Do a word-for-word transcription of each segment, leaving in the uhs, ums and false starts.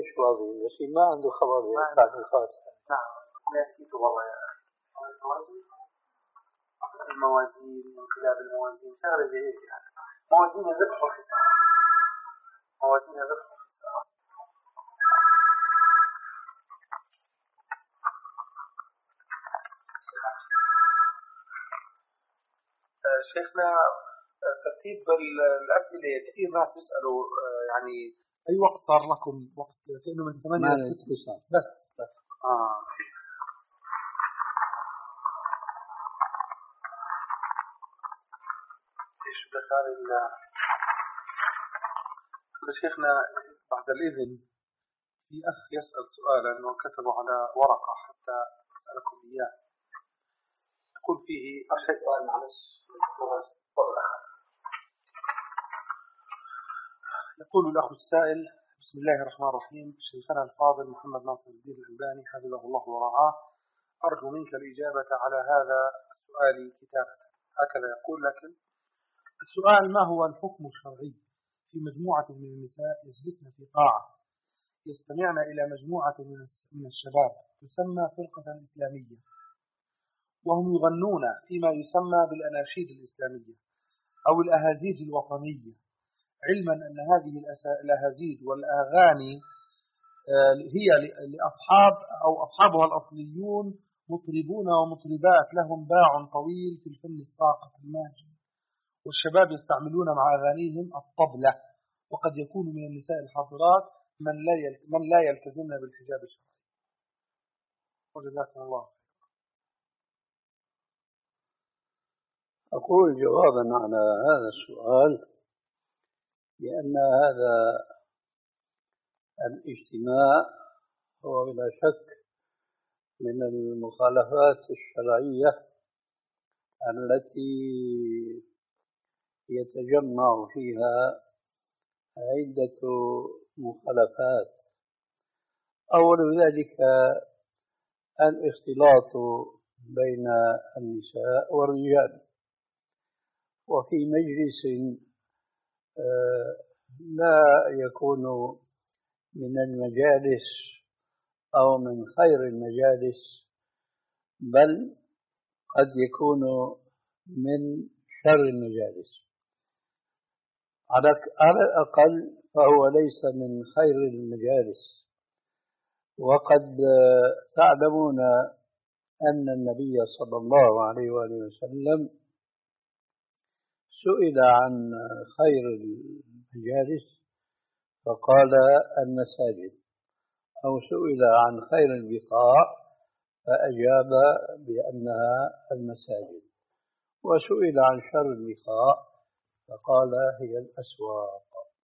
مش واضح بس ما عنده خبر بعد الخاص. نعم نسيت والله يا الموازين الموازين وانقلاب الموازين شغله زي هيك يعني موازين الربح والخساره موازين الربح والخساره. شيخنا ترتيب الأسئلة كثير ناس بيسألوا يعني أي وقت صار لكم وقت كأنه من ثمانية لتسعة بس بس آه إيش دخل ال شيخنا بعد الإذن في أخ يسأل سؤالا وكتبه على ورقة حتى أسألكم إياه يقول فيه أشياء سؤال معلش يقول الأخ السائل بسم الله الرحمن الرحيم شيخنا الفاضل محمد ناصر الدين الألباني حفظه الله ورعاه أرجو منك الإجابة على هذا السؤال كتابة. هكذا يقول لكن السؤال ما هو الحكم الشرعي في مجموعة من النساء يجلسن في قاعة يستمعن إلى مجموعة من الشباب تسمى فرقة إسلامية وهم يغنون فيما يسمى بالأناشيد الإسلامية أو الأهازيج الوطنية علما أن هذه الأهازيج والأغاني هي لأصحاب أو أصحابها الأصليون مطربون ومطربات لهم باع طويل في الفن الساقط الماجد والشباب يستعملون مع أغانيهم الطبلة وقد يكون من النساء الحاضرات من لا من لا يلتزمن بالحجاب الشرعي. وجزاكم الله. أقول جوابا على هذا السؤال لأن هذا الاجتماع هو بلا شك من المخالفات الشرعية التي يتجمع فيها عدة مخالفات. أول ذلك الاختلاط بين النساء والرجال وفي مجلس لا يكون من المجالس أو من خير المجالس بل قد يكون من شر المجالس على الأقل فهو ليس من خير المجالس. وقد تعلمون أن النبي صلى الله عليه وآله وسلم سئل عن خير المجالس فقال المساجد أو سئل عن خير البقاع فأجاب بأنها المساجد وسئل عن شر البقاع فقال هي الأسواق.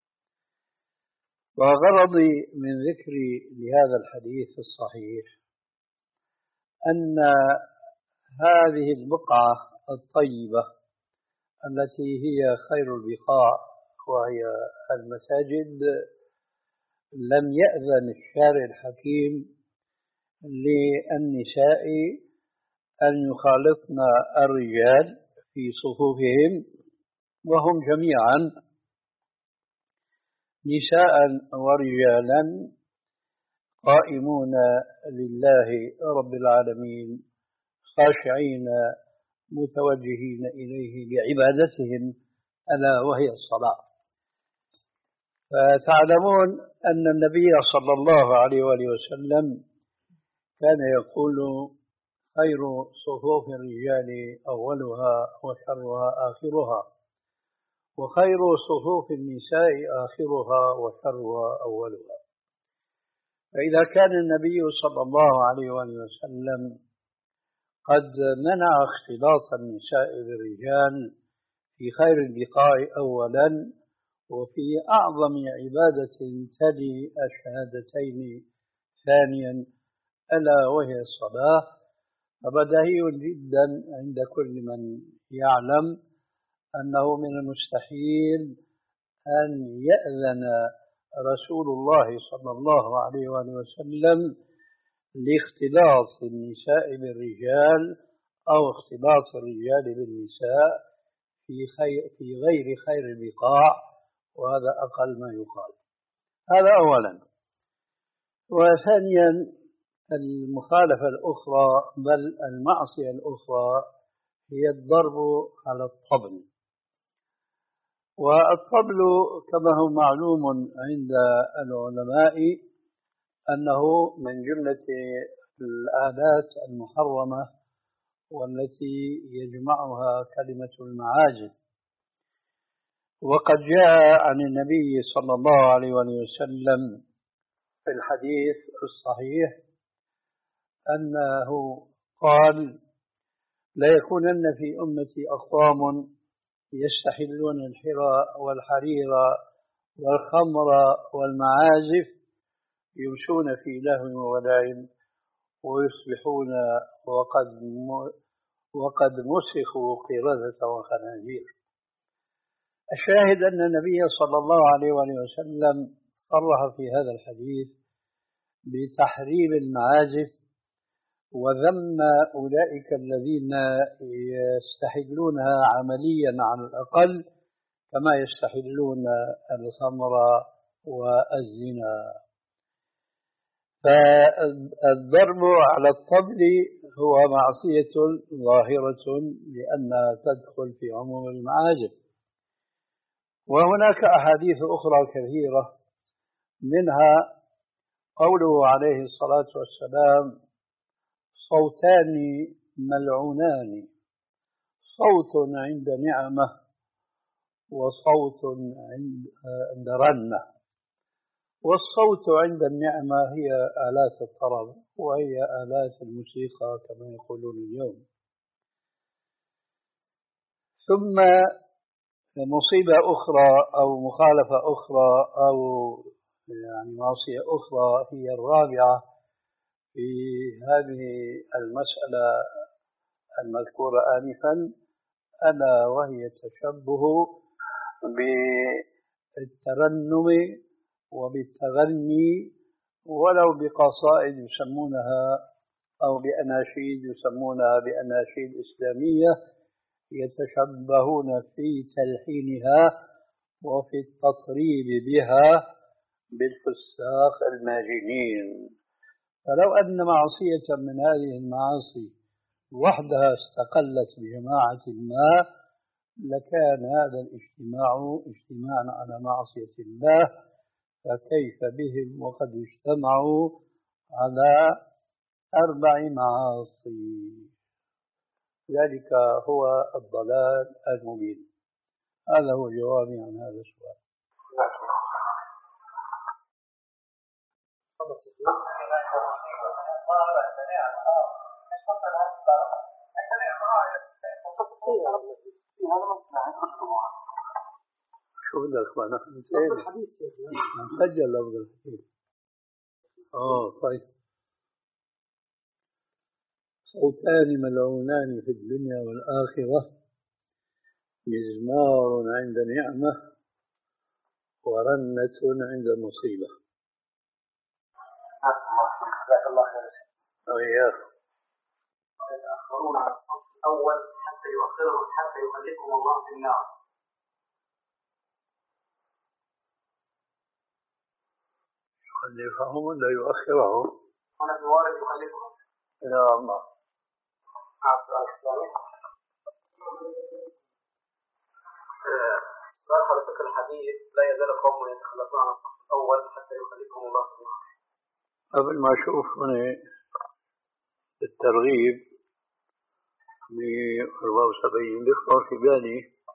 وغرضي من ذكري لهذا الحديث الصحيح أن هذه البقعة الطيبة التي هي خير البقاع وهي المساجد لم يأذن الشارع الحكيم للنساء أن يخالطن الرجال في صفوفهم وهم جميعا نساء ورجالا قائمون لله رب العالمين خاشعين متوجهين إليه بعبادتهم ألا وهي الصلاة. فتعلمون أن النبي صلى الله عليه وآله وسلم كان يقول خير صفوف الرجال أولها وشرها آخرها وخير صفوف النساء آخرها وشرها أولها. فإذا كان النبي صلى الله عليه وآله وسلم قد منع اختلاط النساء بالرجال في خير البقاع أولا وفي أعظم عبادة تلي الشهادتين ثانيا ألا وهي الصلاة فبديهي جدا عند كل من يعلم أنه من المستحيل أن يأذن رسول الله صلى الله عليه وآله وسلم لاختلاط النساء بالرجال أو اختلاط الرجال بالنساء في, خير في غير خير البقاع وهذا أقل ما يقال. هذا أولا. وثانيا المخالفة الأخرى بل المعصية الأخرى هي الضرب على الطبل. والطبل كما هو معلوم عند العلماء أنه من جملة الآلات المحرمة والتي يجمعها كلمة المعازف. وقد جاء عن النبي صلى الله عليه وسلم في الحديث الصحيح أنه قال: لا يكونن في أمتي أقوام يستحلون الحراء والحرير والخمر والمعازف يمشون في لهو ولعب ويصبحون وقد وقد مسخوا قردة وخنازير. الشاهد أن النبي صلى الله عليه وسلم صرح في هذا الحديث بتحريم المعازف وذم أولئك الذين يستحلونها عمليا على الأقل كما يستحلون الخمر والزنا. فالضرب على الطبل هو معصية ظاهرة لأنها تدخل في عموم المعازف. وهناك أحاديث أخرى كثيرة منها قوله عليه الصلاة والسلام: صوتان ملعونان، صوت عند نعمة وصوت عند رنة. والصوت عند النعمة هي آلات الطرب وهي آلات الموسيقى كما يقولون اليوم. ثم مصيبة أخرى أو مخالفة أخرى أو يعني معصية أخرى هي الرابعة في هذه المسألة المذكورة آنفا، ألا وهي التشبه بالترنم وبالتغني ولو بقصائد يسمونها أو بأناشيد يسمونها بأناشيد إسلامية، يتشبهون في تلحينها وفي التطريب بها بالفساق الماجنين. فلو أن معصية من هذه المعاصي وحدها استقلت بجماعة ما لكان هذا الاجتماع اجتماعا على معصية الله، فكيف بهم وقد اجتمعوا على أربع معاصي. ذلك هو الضلال المبين. هذا هو جوابي عن هذا السؤال. شو بدك ما نحن نسجل لفظ الحديث. اه طيب. صوتان ملعونان في الدنيا والآخرة، مزمار عند نعمة ورنة عند مصيبة. جزاك الله خير. وإياك. يتأخرون على الصف الأول حتى يؤخرهم حتى يخلفهم الله في النار. يخلفهم ولا يؤخرهم؟ هنا في الوارد يخلفهم. يا الله. سؤال حضرتك الحديث: لا يزال قوم يتخلفون عن الصف الأول حتى يخلفهم الله في النار. قبل ما أشوف هنا الترغيب ب أربعة وسبعين بيخطر في بالي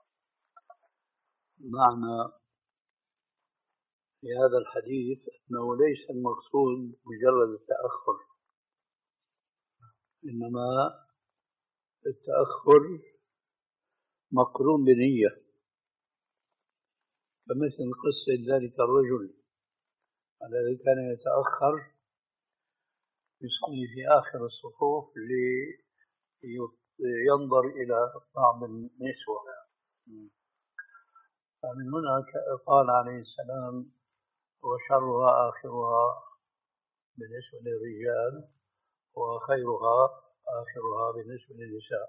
معنى في هذا الحديث أنه ليس المقصود مجرد التأخر، إنما التأخر مقرون بنية، كمثل قصة ذلك الرجل الذي كان يتأخر يصلي في آخر الصفوف لينظر إلى بعض النسوة. فمن هنا قال عليه السلام: وشرها آخرها بالنسبة للرجال وخيرها آخرها بالنسبة للنساء.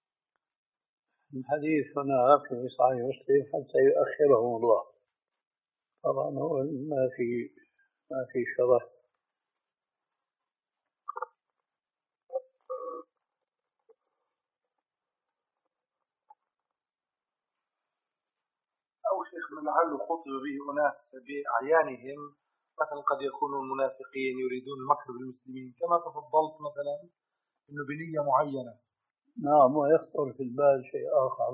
الحديث هنا في صحيح مسلم حتى يؤخرهم الله. طبعا هو ما في ما في شرح لعله خطب به أناس بأعيانهم، مثلا قد يكونوا المنافقين يريدون المكر بالمسلمين كما تفضلت مثلا إنه بنية معينة. نعم، ويخطر في البال شيء آخر،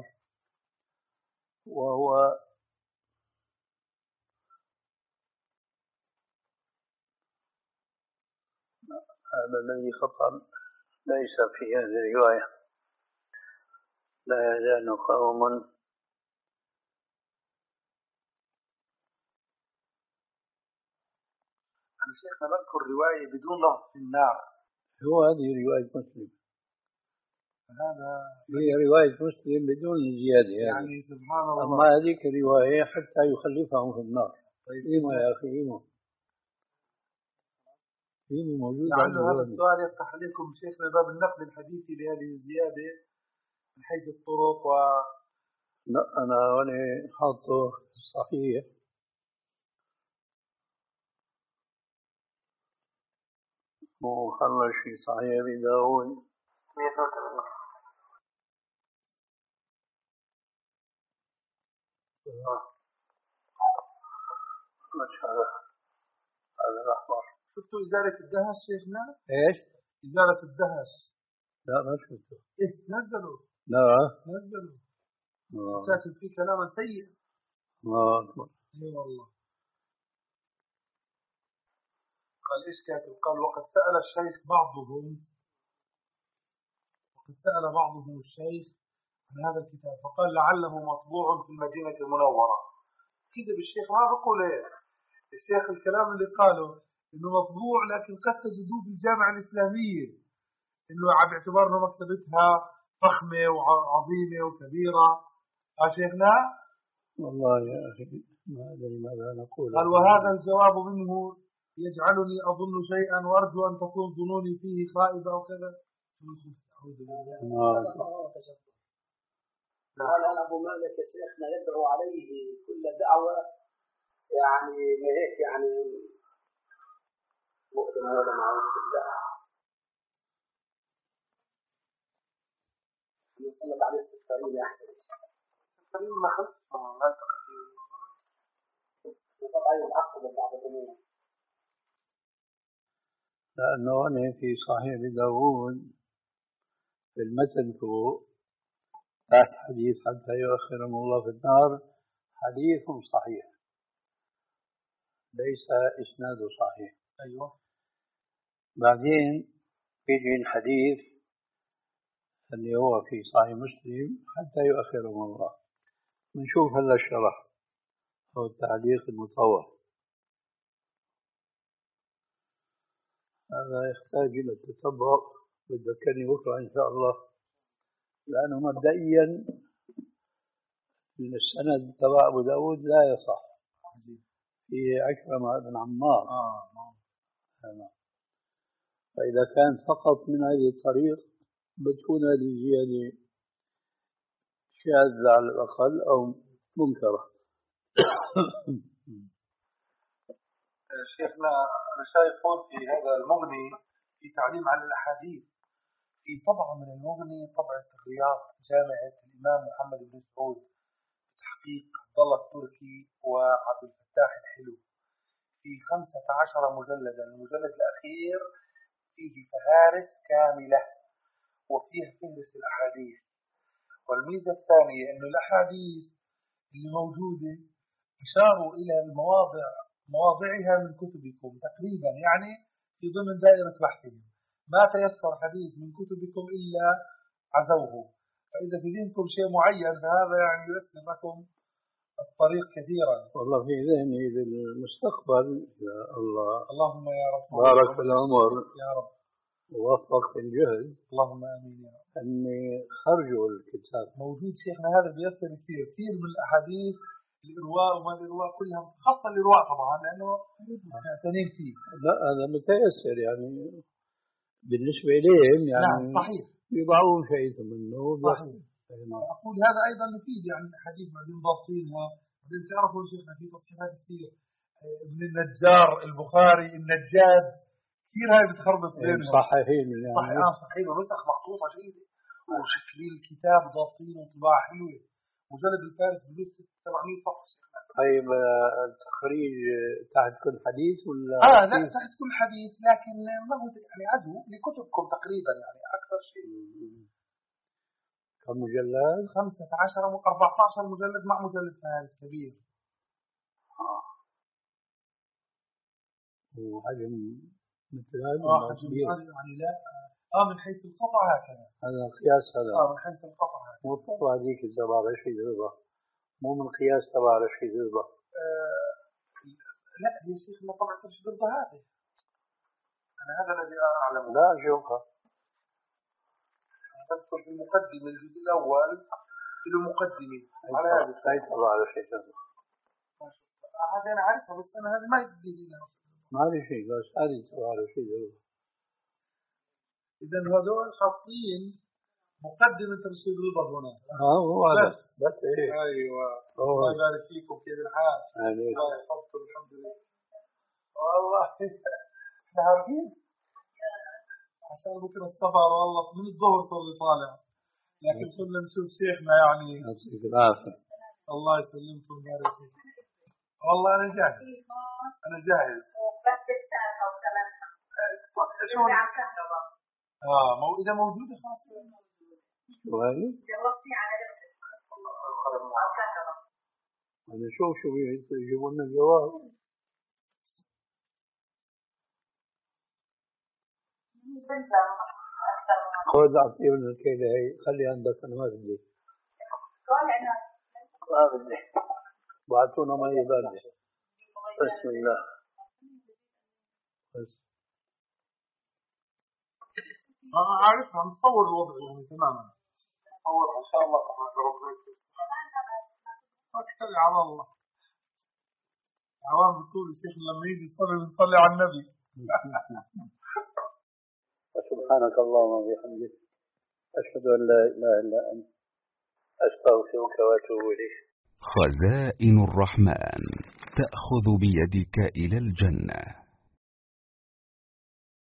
وهو هذا الذي خطر ليس في هذه الرواية: لا يزال قوم. أنا شيخنا نذكر رواية بدون لفظ في النار. هو هذه رواية مسلم، هذا هي رواية مسلم بدون زيادة يعني, يعني سبحان الله. أما هذيك الرواية حتى يخلفهم في النار. إيمو يا أخي إيمو إيمو موجود. لعل هذا السؤال يفتح عليكم شيخنا باب النقل الحديثي لهذه الزيادة من حيث الطرق و لا أنا هنا حاطه صحيح، وخرج في صحيح أبي داود هذا هذا الأحمر. شفتوا إزالة الدهش شيخنا؟ إيش؟ إزالة الدهش. لا ما شفته. إيه نزلوا. لا نزلوا. آه. كاتب فيه كلاما سيء. الله أكبر. إيه والله. قال إيش كاتب؟ قال وقد سأل الشيخ بعضهم وقد سأل بعضهم الشيخ عن هذا الكتاب فقال لعله مطبوع في المدينة المنورة. كذب الشيخ، ما بقول إيه الشيخ الكلام اللي قاله إنه مطبوع لكن قد تجدوه في الجامعة الإسلامية، إنه باعتبار إنه مكتبتها فخمة وعظيمة وكبيرة. ها شيخنا؟ والله يا أخي ما أدري ماذا نقول. قال وهذا الجواب منه يجعلني أظن شيئا وأرجو أن تكون ظنوني فيه خائبة أو كذا. أعوذ بالله. قال أنا أبو مالك يا شيخنا يدعو عليه كل دعوة يعني ما هيك يعني مؤمن ولا معروف بالله. يصلت عليه السفرين يا أحسن. السفرين ما خلص ما تقدير. وطبعا العقد بعد الأمور. لأنه أنا في صحيح داود في المتن فوق تحت حديث حتى يؤخرهم الله في النار، حديث صحيح ليس إسناده صحيح. أيوة. بعدين يجي الحديث اللي هو في صحيح مسلم حتى يؤخرهم الله. بنشوف هلا الشرح أو التعليق المطول، هذا يحتاج إلى التتبع. بتذكرني بكرة إن شاء الله، لأنه مبدئيا السند تبع أبو داود لا يصح، في عكرمة بن عمار. آه. فإذا كان فقط من هذه الطريق بتكون هذه زيادة شاذة على الأقل أو منكرة. شيخنا أنا شايف في هذا المغني في تعليم على الأحاديث في طبعة من المغني، طبعة رياض جامعة الإمام محمد بن سعود تحقيق عبد الله التركي وعبد الفتاح الحلو في خمسة عشر مجلدا. المجلد الأخير فيه فهارس كاملة وفيه فهرس الأحاديث. والميزة الثانية أن الأحاديث اللي موجودة أشاروا إلى المواضع مواضعها من كتبكم تقريبا، يعني في ضمن دائرة بحثهم. ما تيسر حديث من كتبكم إلا عزوه، فإذا في ذهنكم شيء معين فهذا يعني ييسر لكم الطريق كثيرا. والله في ذهني للمستقبل يا الله. اللهم يا رب. بارك في العمر يا رب ووفق في الجهد. اللهم آمين يا رب. أني خرجوا الكتاب موجود شيخنا، هذا بيسر كثير كثير من الأحاديث الإرواء وما الإرواء كلها، خاصة الإرواء طبعا لأنه معتنين فيه. لا هذا متيسر يعني بالنسبة إليهم يعني. نعم صحيح. يضعون شيء منه. صحيح. أقول هذا أيضا مفيد يعني الحديث بعدين ضابطينها. بعدين تعرفوا شيخنا في تصحيحات كثير ابن النجار البخاري النجاد كثير هاي بتخربط بينهم. صحيحين يعني. صحيح آه صحيح ونسخ مخطوطة جيدة وشكل الكتاب ضابطين وطباعة حلوة. مجلد الفارس بجوز سبعمية صفحة شيخنا. طيب التخريج تحت كل حديث ولا؟ اه لا تحت كل حديث، لكن ما هو يعني عدو لكتبكم تقريبا يعني اكثر شيء. كم مجلد؟ خمسة عشر أو أربعة عشر مجلد مع مجلد فارس كبير. آه. وحجم مثل هذا؟ اه حجم هذا يعني لا اه من حيث القطع هكذا. هذا قياس هذا. اه من حيث القطع هكذا. مو الطبعة هذيك تبع رشيد رضا، مو من قياس تبع رشيد رضا. آه لا يا شيخ ما طبعا رشيد رضا هذه أنا هذا الذي أعلم. لا شوفها تذكر في المقدمة الجزء الأول في المقدمة على هذا هاي تبع رشيد رضا. هذا أنا عارفها بس أنا هذا ما يدري لنا. ما في شيء بس هذه تبع رشيد رضا. إذا هذول حاطين مقدمة رشيد رضا هنا. اه هو هذا بس بس ايه. أيوة الله يبارك فيكم، كيف الحال؟ يعني الله يحفظكم الحمد لله. والله احنا عارفين عشان بكره السفر والله من الظهر صار لي طالع، لكن كنا نشوف شيخنا يعني. يعطيك العافية. الله يسلمكم ويبارك فيك. والله أنا جاهز أنا جاهز. شلون؟ اه مو إذا موجودة خلاص. وهي أنا شوف شو يجيبوا لنا الجواب. خذ أعطيه لنا الكيلة هي خليها بس أنا ما بدي ما بدي بعتونا مية باردة. بسم الله بس أنا عارفها متصور الوضع يعني تماما متصور إن شاء الله ربك أكثر على الله. عوام بتقول شيخنا لما يجي يصلي بنصلي على النبي. سبحانك اللهم وبحمدك أشهد أن لا إله إلا أنت أستغفرك وأتوب إليك. خزائن الرحمن تأخذ بيدك إلى الجنة.